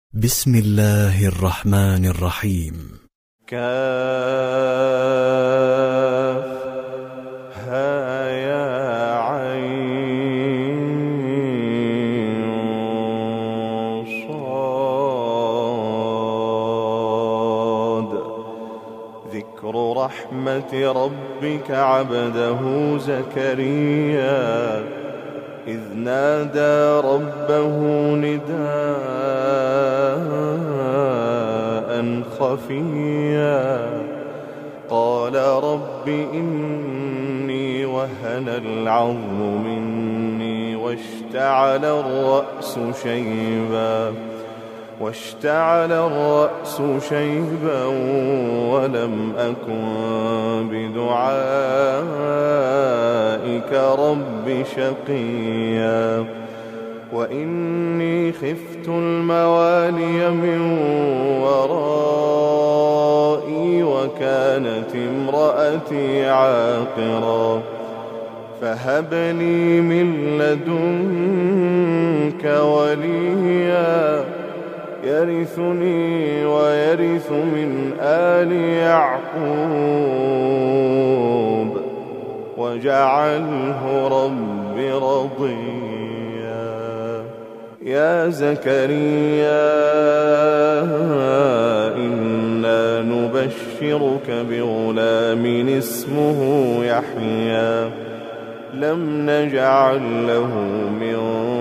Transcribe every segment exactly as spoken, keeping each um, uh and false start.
بسم الله الرحمن الرحيم. كاف ها يا عين صاد. ذكر رحمة ربك عبده زكريا إذ نادى ربه نداء خفيا قال رب إني وهن العظم مني واشتعل الرأس شيبا واشتعل الرأس شيبا ولم أكن بدعائك رب شقيا وإني خفت الموالي من ورائي وكانت امرأتي عاقرا فهب لي من لدنك وليا يرثني ويرث من آل يعقوب واجعله رب رضيا. يا زكريا إنا نبشرك بغلام اسمه يحيى لم نجعل له من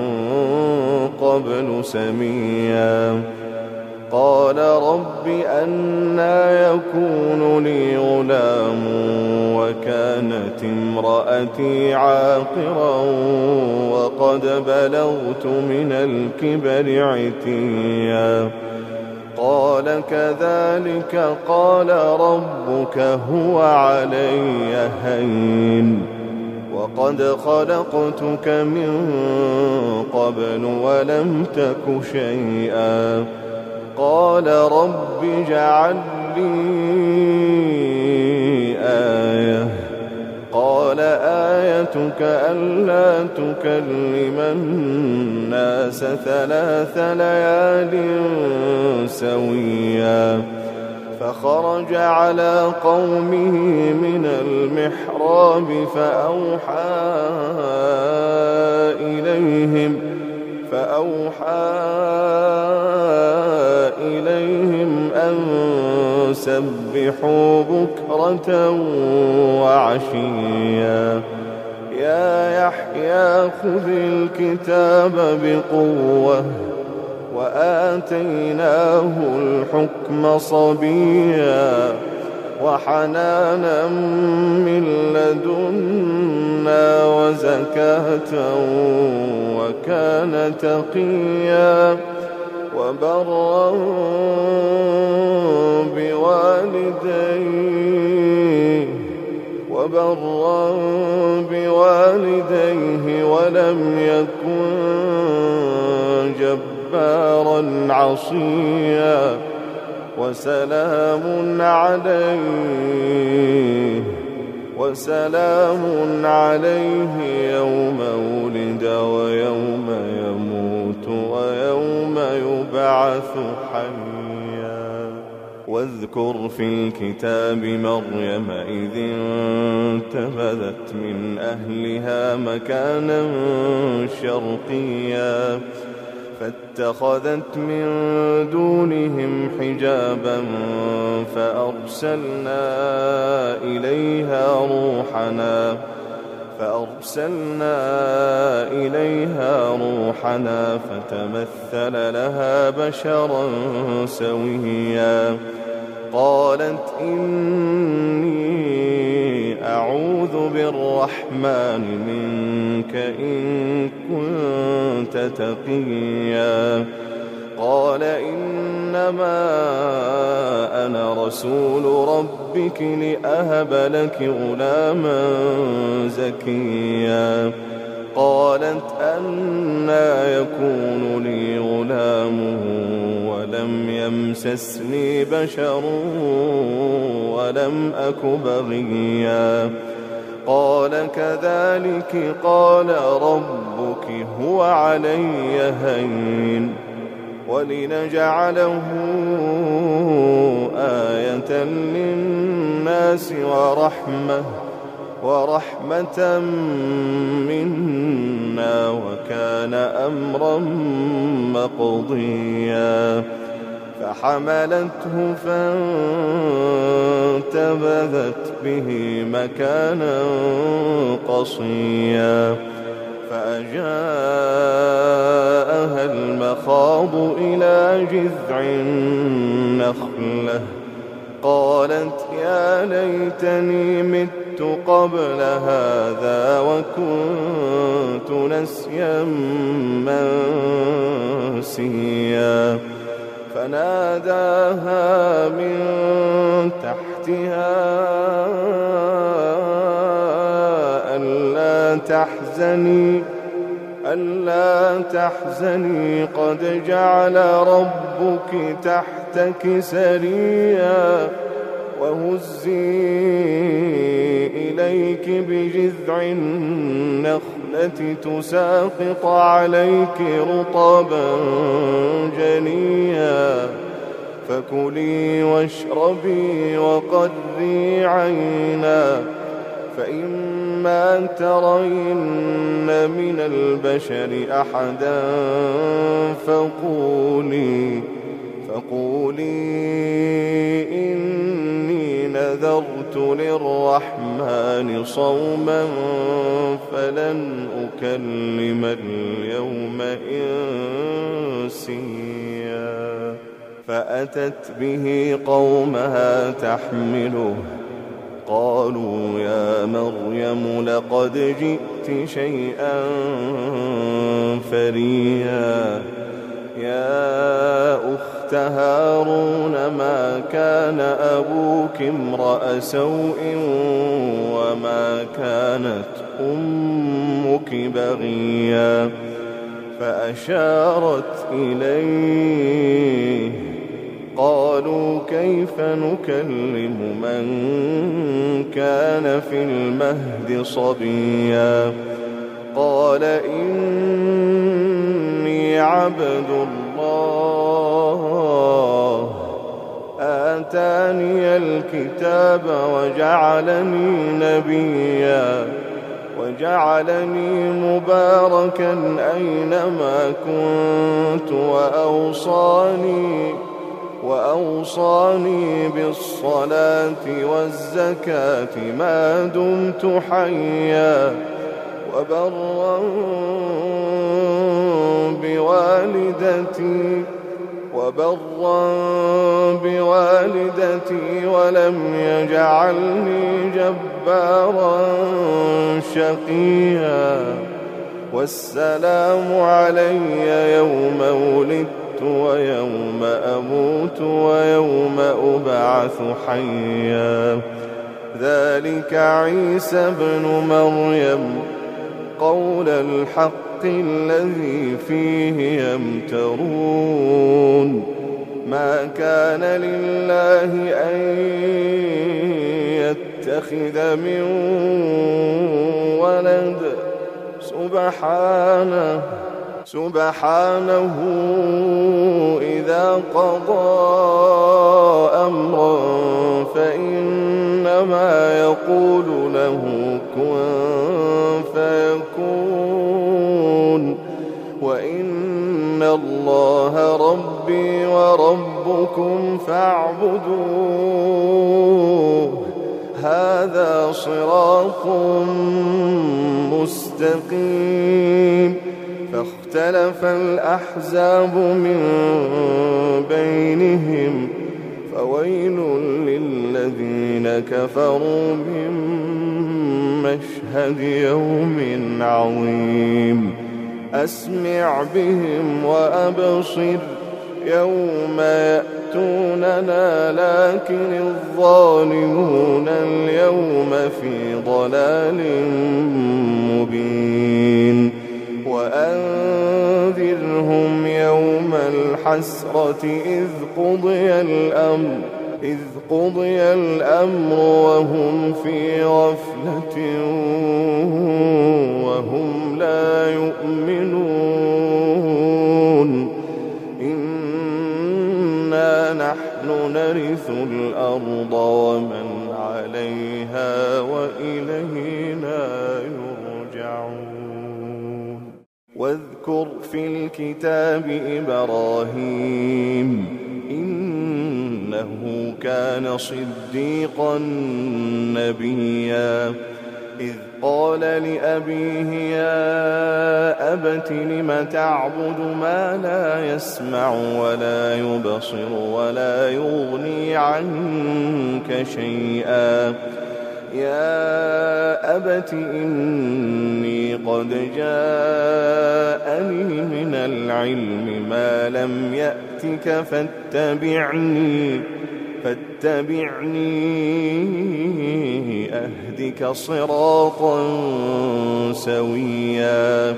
قبل سميا قال رب أنى يكون لي غلام وكانت امرأتي عاقرا وقد بلغت من الكبر عتيا قال كذلك قال ربك هو علي هين وقد خلقتك من قبل ولم تك شيئا قال رب اجعل لي آية قال آيتك ألا تكلم الناس ثلاث ليال سويا فخرج على قومه من المحراب فأوحى إليهم فأوحى إليهم أن سبحوا بكرة وعشيا يا يحيى خذ الكتاب بقوة وآتيناه الحكم صبيا وحنانا من لدنا وزكاة وكان تقيا وبرا بوالديه وبرا بوالديه ولم يكن جبارا عصيا وسلام عليه وسلام عليه يوم ولد ويوم يموت ويوم يبعث حيا. واذكر في الكتاب مريم إذ انتبذت من أهلها مكانا شرقيا فاتخذت من دونهم حجابا فأرسلنا إليها روحنا فأرسلنا إليها روحنا فتمثل لها بشرا سويا قالت إني أعوذ بالرحمن منك إن كنت تقيا قال إنما أنا رسول ربك لأهب لك غلاما زكيا قالت أنى يكون لي غلام ولم يمسسني بشر ولم أك بغيا قال كذلك قال ربك هو علي هين ولنجعله آية للناس ورحمة ورحمة منا وكان أمرا مقضيا فحملته فانتبذت به مكانا قصيا فأجاءها المخاض إلى جذع النخلة قالت يا ليتني مت قبل هذا وكنت نسيا منسيا فناداها من تحتها ألا تحزني ألا تحزني قد جعل ربك تحتك سريا وهزي إليك بجذع النخلة تساقط عليك رطبا جنيا فكلي واشربي وقري عينا فإما ترين من البشر أحدا فقولي فقولي إني نذرت للرحمن صوما فلن أكلم اليوم إنسيا فأتت به قومها تحمله قالوا يا مريم لقد جئت شيئا فريا يا أخت هارون ما كان أبوك امرأ سوء وما كانت أمك بغيا فأشارت إليه قالوا كيف نكلم من كان في المهد صبيا قال إني عبد الله آتاني الكتاب وجعلني نبيا وجعلني مباركا أينما كنت وأوصاني وأوصاني بالصلاة والزكاة ما دمت حيا وبرا بوالدتي وبرا بوالدتي ولم يجعلني جبارا شقيا والسلام علي يوم ولدت ويوم أموت ويوم أبعث حيا ذلك عيسى ابن مريم قول الحق الذي فيه يمترون ما كان لله أن يتخذ من ولد سبحانه سبحانه إذا قضى أمرا فإنما يقول له كن فيكون وإن الله ربي وربكم فاعبدوه هذا صراط مستقيم فاختلف الأحزاب من بينهم فويل للذين كفروا من مشهد يوم عظيم أسمع بهم وأبصر يوم يأتوننا لكن الظالمون اليوم في ضلال مبين وأنذرهم يوم الحسرة إذ قضي الأمر إذ قضي الأمر وهم في غفلة وهم لا يؤمنون إن إنا نحن نرث الأرض ومن عليها وإلينا يرجعون واذكر في الكتاب إبراهيم إنه كان صديقا نبيا إذ قال لأبيه يا أبت لم تعبد ما لا يسمع ولا يبصر ولا يغني عنك شيئا يا أبت إني قد جاءني من العلم ما لم يأتك فاتبعني فاتبعني أهدك صراطا سويا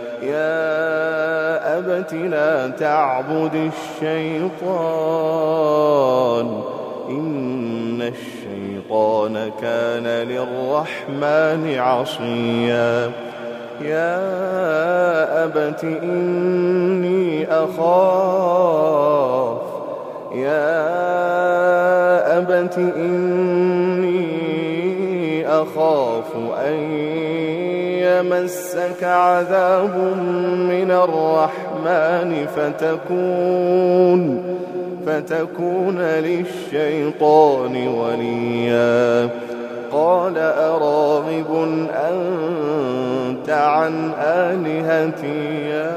يا أبت لا تعبد الشيطان إن الشيطان كان للرحمن عصيا يا أبت إني أخاف يا أبت إني أخاف أن يمسك عذاب من الرحمن فتكون فتكون للشيطان وليا قال أراغب أنت عن آلهتي يا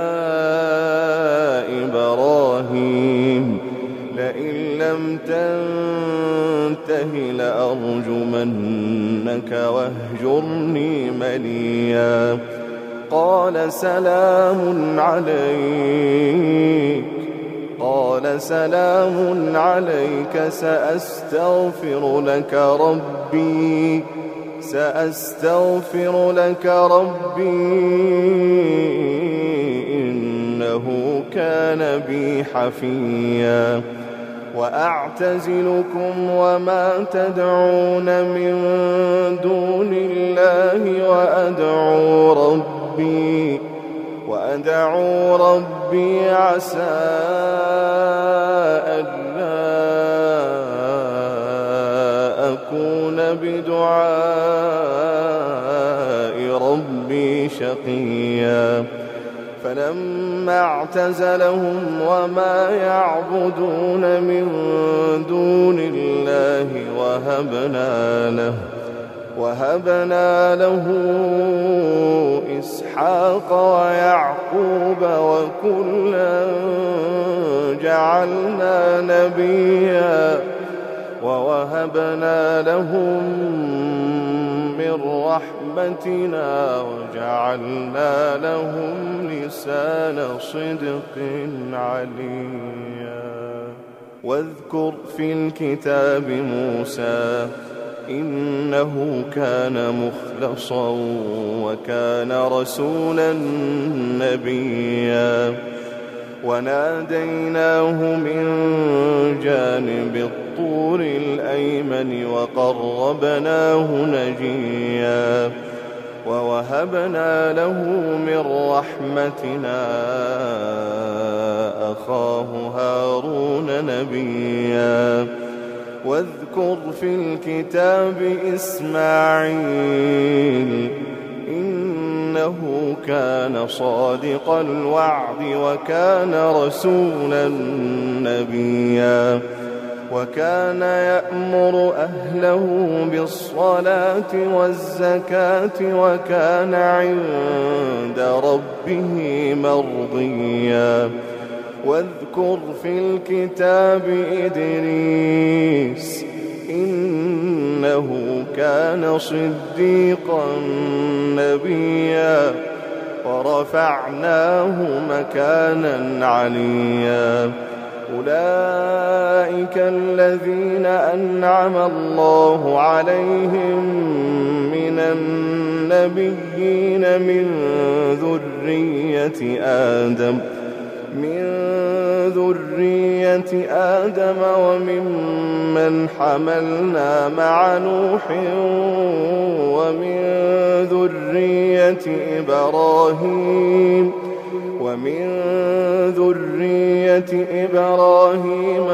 إبراهيم لئن لم تنته لأرجمنك واهجرني مليا قال سلام عليك قال سلام عليك سأستغفر لك ربي سأستغفر لك ربي إنه كان بي حفيا وأعتزلكم وما تدعون من دون الله وأدعو ربي وأدعو ربي عسى ألا أكون بدعاء ربي شقيا فلما اعتزلهم وما يعبدون من دون الله وهبنا له وهبنا له إسحاق ويعقوب وكلا جعلنا نبيا ووهبنا لهم من رحمتنا وجعلنا لهم لسان صدق عليا واذكر في الكتاب موسى إنه كان مخلصا وكان رسولا نبيا وناديناه من جانب الطور الأيمن وقربناه نجيا ووهبنا له من رحمتنا أخاه هارون نبيا واذكر في الكتاب إسماعيل إنه كان صادق الوعد وكان رسولا نبيا وكان يأمر أهله بالصلاة والزكاة وكان عند ربه مرضيا واذكر في الكتاب إدريس إنه كان صديقا نبيا ورفعناه مكانا عليا أولئك الذين أنعم الله عليهم من النبيين من ذرية آدم من ذرية آدم وممن حملنا مع نوح ومن ذرية إبراهيم ومن ذرية إبراهيم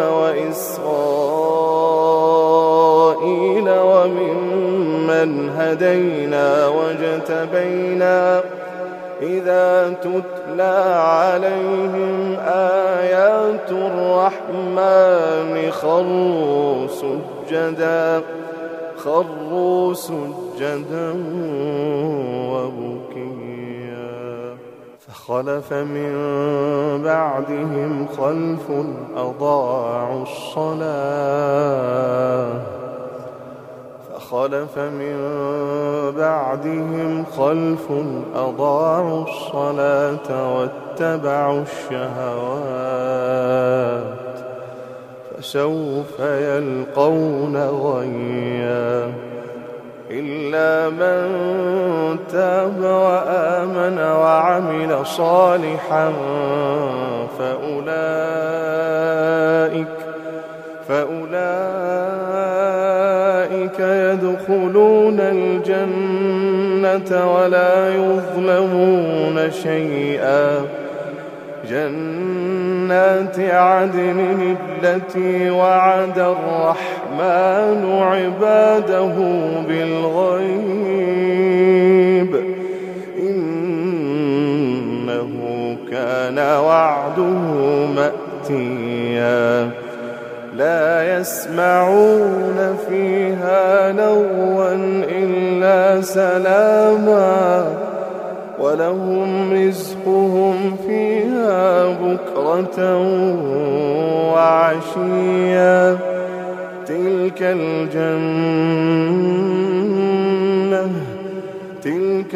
وإسرائيل وممن هدينا واجتبينا إذا تتلى عليهم آيات الرحمن خروا سجدا خروا سجدا وبكيا فخلف من بعدهم خلف أضاعوا الصلاة فخلف من بعدهم خلف أضاعوا الصلاة واتبعوا الشهوات فسوف يلقون غيا إلا من تاب وآمن وعمل صالحا فأولئك فأولئك يدخلون الجنة ولا يظلمون شيئا جنات عدن التي وعد الرحمن عباده بالغيب إنه كان وعده مأتيا لا يسمعون فيها لغوا إلا سلاما ولهم رزقهم فيها بكرة وعشيا تلك الجنة تلك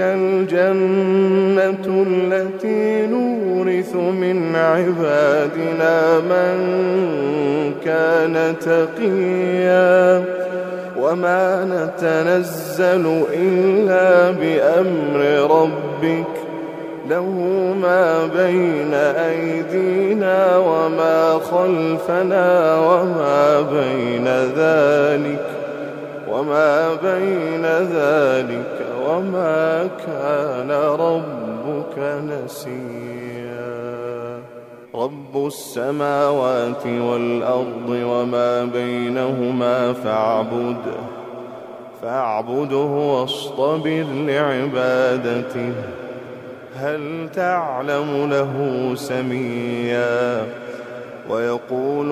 الجنة التي نورث من عبادنا من كان تقيا وما نتنزل إلا بأمر ربك له ما بين أيدينا وما خلفنا وما بين ذلك وما بين ذلك وما كان ربك نسيا رب السماوات والأرض وما بينهما فاعبده فاعبده واصطبر لعبادته هل تعلم له سميا ويقول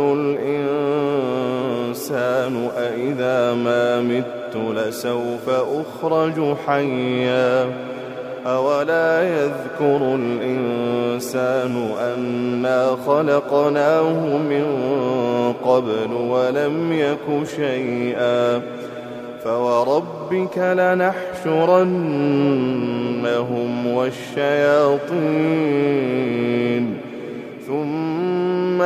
الإنسان أإذا ما مت لسوف أخرج حيا أولا يذكر الإنسان أنا خلقناه من قبل ولم يك شيئا فوربك لنحشرنهم والشياطين ثم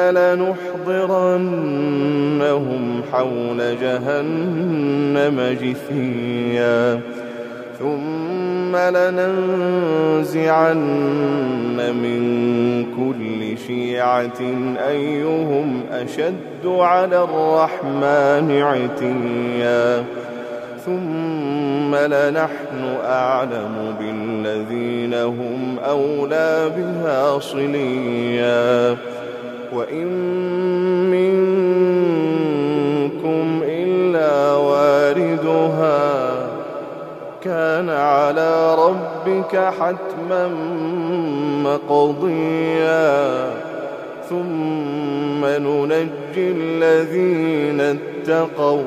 لنحضرنهم حول جهنم جثيا ثم لننزعن من كل شيعة أيهم أشد على الرحمن عتيا ثم لنحن أعلم بالذين هم أولى بها صليا وإن منكم إلا واردها كان على ربك حتما مقضيا ثم ننجي الذين اتقوا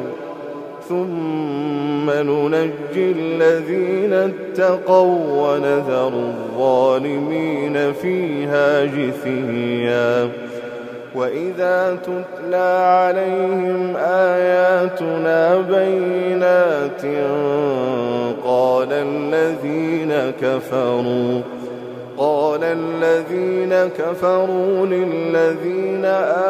ثم ننجي الذين اتقوا ونذر الظالمين فيها جثيا وإذا تتلى عليهم آياتنا بينات قال الذين كفروا قال الذين كفروا للذين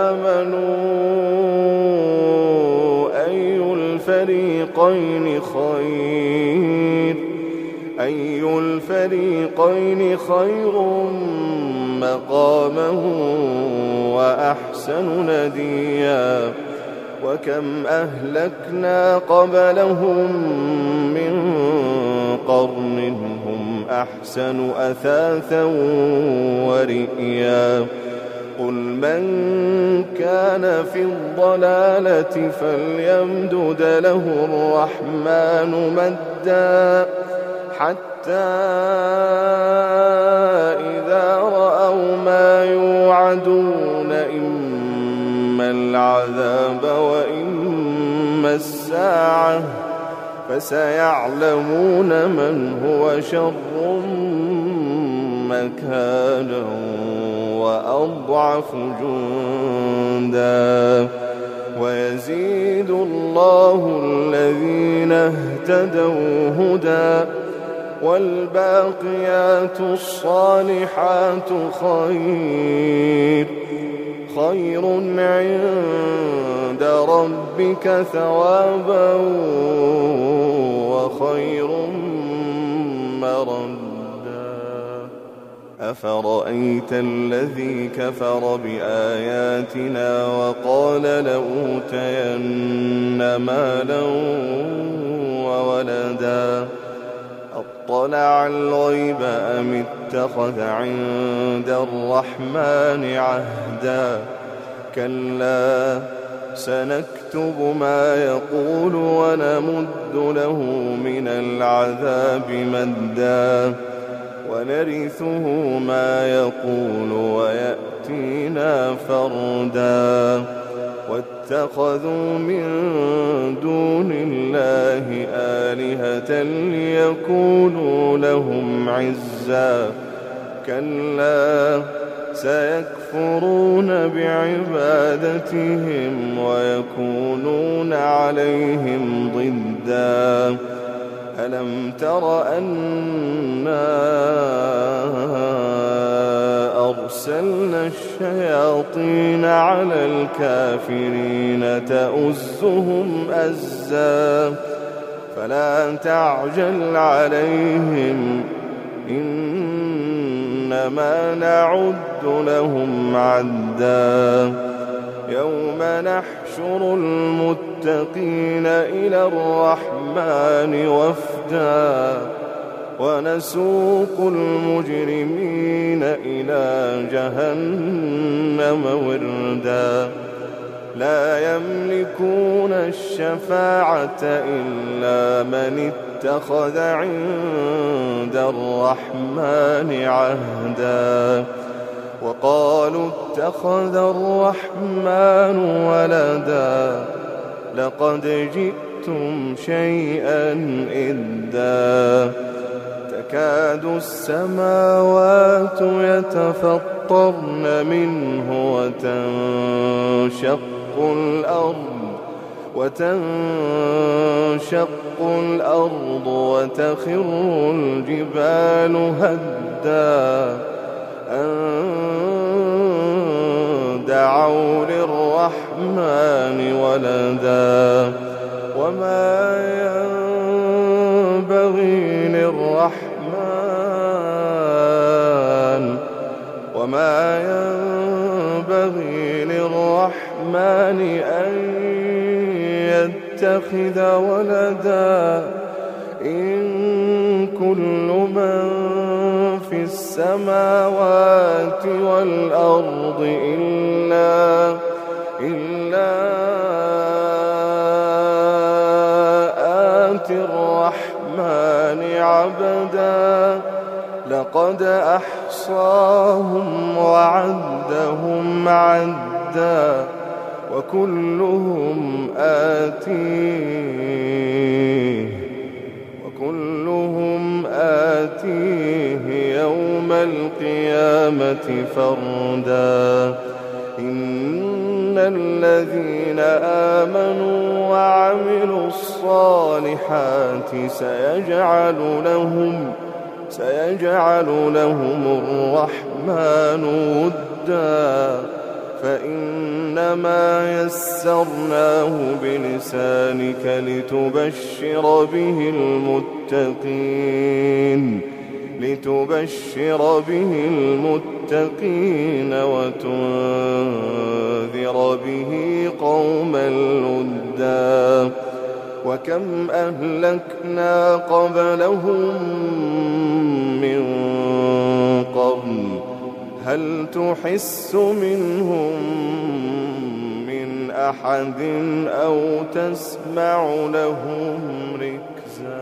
آمنوا أي الفريقين خير أي الفريقين خير مقاما وأحسن نديا وكم أهلكنا قبلهم من قرن هم أحسن أثاثا ورئيا قل من كان في الضلالة فليمدد له الرحمن مدا حتى إذا رأوا ما يوعدون إما العذاب وإما الساعة فسيعلمون من هو شر مكانا وأضعف جندا ويزيد الله الذين اهتدوا هدى والباقيات الصالحات خير خير عند ربك ثوابا وخير مردا أفرأيت الذي كفر بآياتنا وقال لأوتين مالا وولدا أطلع الغيب أم اتخذ عند الرحمن عهدا كلا سنكتب ما يقول ونمد له من العذاب مدا ونرثه ما يقول ويأتينا فردا واتخذوا من دون الله آلهة ليكونوا لهم عزا كلا سيكفرون بعبادتهم ويكونون عليهم ضدا ألم تر أنا أرسلنا الشياطين على الكافرين تؤزهم أزا فلا تعجل عليهم إنما نعد لهم عدا يوم نحشر المتقين إلى الرحمن وفدا ونسوق المجرمين إلى جهنم وردا لا يملكون الشفاعة إلا من اتخذ عند الرحمن عهدا وقالوا اتخذ الرحمن ولدا لقد جئتم شيئا إدا تكاد السماوات يتفطرن منه وتنشق الأرض وتنشق الأرض وتخر الجبال هدا أن دعوا للرحمن ولدا وما ينبغي للرحمن وما ينبغي للرحمن أن يتخذ ولدا إن كل من في السماوات والأرض إلا إلا آتي الرحمن عبدا لقد أحصاهم وعدهم عدا وكلهم آتيه وكلهم آتيه يوم القيامة فردا إن الذين آمنوا وعملوا الصالحات سيجعل لهم سيجعل لهم الرحمن ودا فإنما يسرناه بلسانك لتبشر به المتقين لتبشر به المتقين وتنذر به قوما لدا وكم أهلكنا قبلهم من قرن هل تحس منهم من أحد أو تسمع لهم ركزا